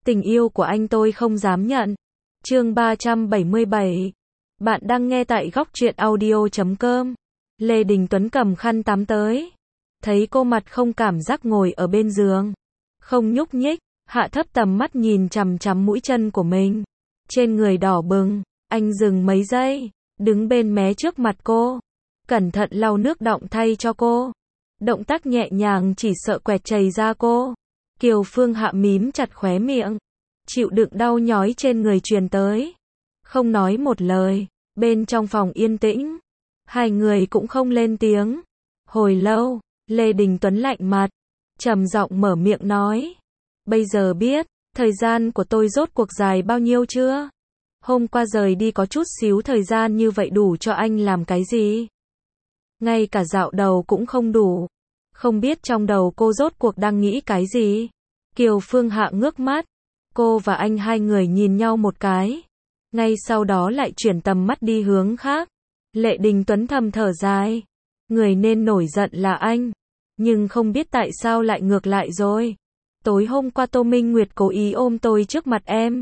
Tình yêu của anh tôi không dám nhận. Chương 377. Bạn đang nghe tại góc truyện audio.com. Lê Đình Tuấn cầm khăn tắm tới. Thấy cô mặt không cảm giác ngồi ở bên giường. Không nhúc nhích, hạ thấp tầm mắt nhìn chằm chằm mũi chân của mình. Trên người đỏ bừng, anh dừng mấy giây, đứng bên mé trước mặt cô. Cẩn thận lau nước đọng thay cho cô. Động tác nhẹ nhàng chỉ sợ quẹt chảy da cô. Kiều Phương Hạ mím chặt khóe miệng. Chịu đựng đau nhói trên người truyền tới. Không nói một lời, bên trong phòng yên tĩnh. Hai người cũng không lên tiếng. Hồi lâu, Lê Đình Tuấn lạnh mặt, trầm giọng mở miệng nói. Bây giờ biết, thời gian của tôi rốt cuộc dài bao nhiêu chưa? Hôm qua rời đi có chút xíu thời gian như vậy đủ cho anh làm cái gì? Ngay cả dạo đầu cũng không đủ. Không biết trong đầu cô rốt cuộc đang nghĩ cái gì? Kiều Phương Hạ ngước mắt. Cô và anh hai người nhìn nhau một cái. Ngay sau đó lại chuyển tầm mắt đi hướng khác. Lê Đình Tuấn thầm thở dài. Người nên nổi giận là anh. Nhưng không biết tại sao lại ngược lại rồi. Tối hôm qua Tô Minh Nguyệt cố ý ôm tôi trước mặt em.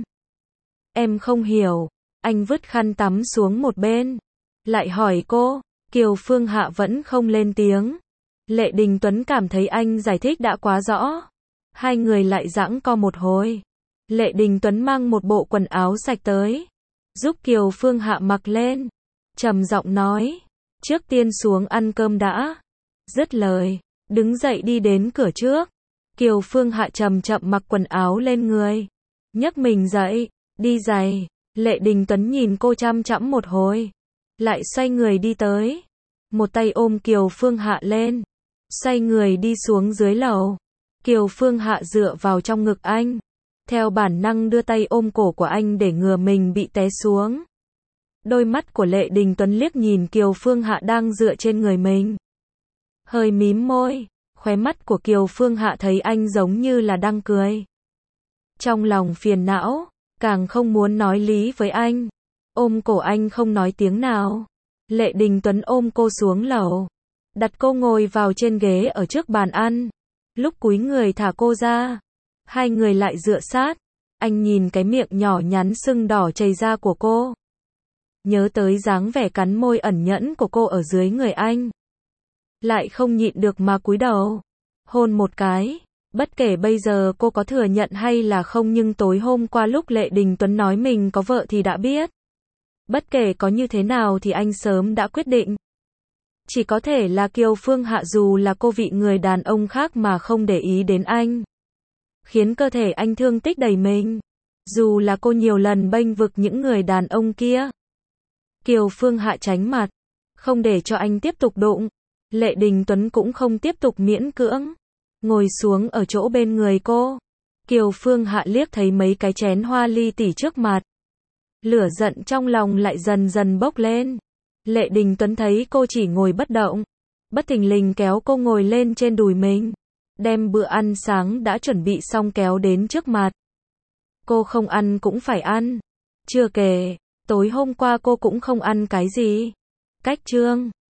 Em không hiểu. Anh vứt khăn tắm xuống một bên. Lại hỏi cô. Kiều Phương Hạ vẫn không lên tiếng. Lê Đình Tuấn cảm thấy anh giải thích đã quá rõ. Hai người lại giãng co một hồi. Lê Đình Tuấn mang một bộ quần áo sạch tới. Giúp Kiều Phương Hạ mặc lên. Trầm giọng nói. Trước tiên xuống ăn cơm đã. Dứt lời. Đứng dậy đi đến cửa trước. Kiều Phương Hạ chậm chậm mặc quần áo lên người. Nhấc mình dậy. Đi giày. Lê Đình Tuấn nhìn cô chăm chăm một hồi. Lại xoay người đi tới. Một tay ôm Kiều Phương Hạ lên. Xoay người đi xuống dưới lầu. Kiều Phương Hạ dựa vào trong ngực anh. Theo bản năng đưa tay ôm cổ của anh để ngừa mình bị té xuống. Đôi mắt của Lê Đình Tuấn liếc nhìn Kiều Phương Hạ đang dựa trên người mình. Hơi mím môi. Khóe mắt của Kiều Phương Hạ thấy anh giống như là đang cười. Trong lòng phiền não. Càng không muốn nói lý với anh. Ôm cổ anh không nói tiếng nào. Lê Đình Tuấn ôm cô xuống lầu. Đặt cô ngồi vào trên ghế ở trước bàn ăn. Lúc cúi người thả cô ra. Hai người lại dựa sát. Anh nhìn cái miệng nhỏ nhắn sưng đỏ chảy ra của cô. Nhớ tới dáng vẻ cắn môi ẩn nhẫn của cô ở dưới người anh. Lại không nhịn được mà cúi đầu. Hôn một cái. Bất kể bây giờ cô có thừa nhận hay là không nhưng tối hôm qua lúc Lê Đình Tuấn nói mình có vợ thì đã biết. Bất kể có như thế nào thì anh sớm đã quyết định. Chỉ có thể là Kiều Phương Hạ dù là cô vị người đàn ông khác mà không để ý đến anh. Khiến cơ thể anh thương tích đầy mình. Dù là cô nhiều lần bênh vực những người đàn ông kia. Kiều Phương Hạ tránh mặt. Không để cho anh tiếp tục đụng. Lê Đình Tuấn cũng không tiếp tục miễn cưỡng. Ngồi xuống ở chỗ bên người cô. Kiều Phương Hạ liếc thấy mấy cái chén hoa ly tỉ trước mặt. Lửa giận trong lòng lại dần dần bốc lên. Lê Đình Tuấn thấy cô chỉ ngồi bất động. Bất thình lình kéo cô ngồi lên trên đùi mình. Đem bữa ăn sáng đã chuẩn bị xong kéo đến trước mặt. Cô không ăn cũng phải ăn. Chưa kể, tối hôm qua cô cũng không ăn cái gì. Cách chương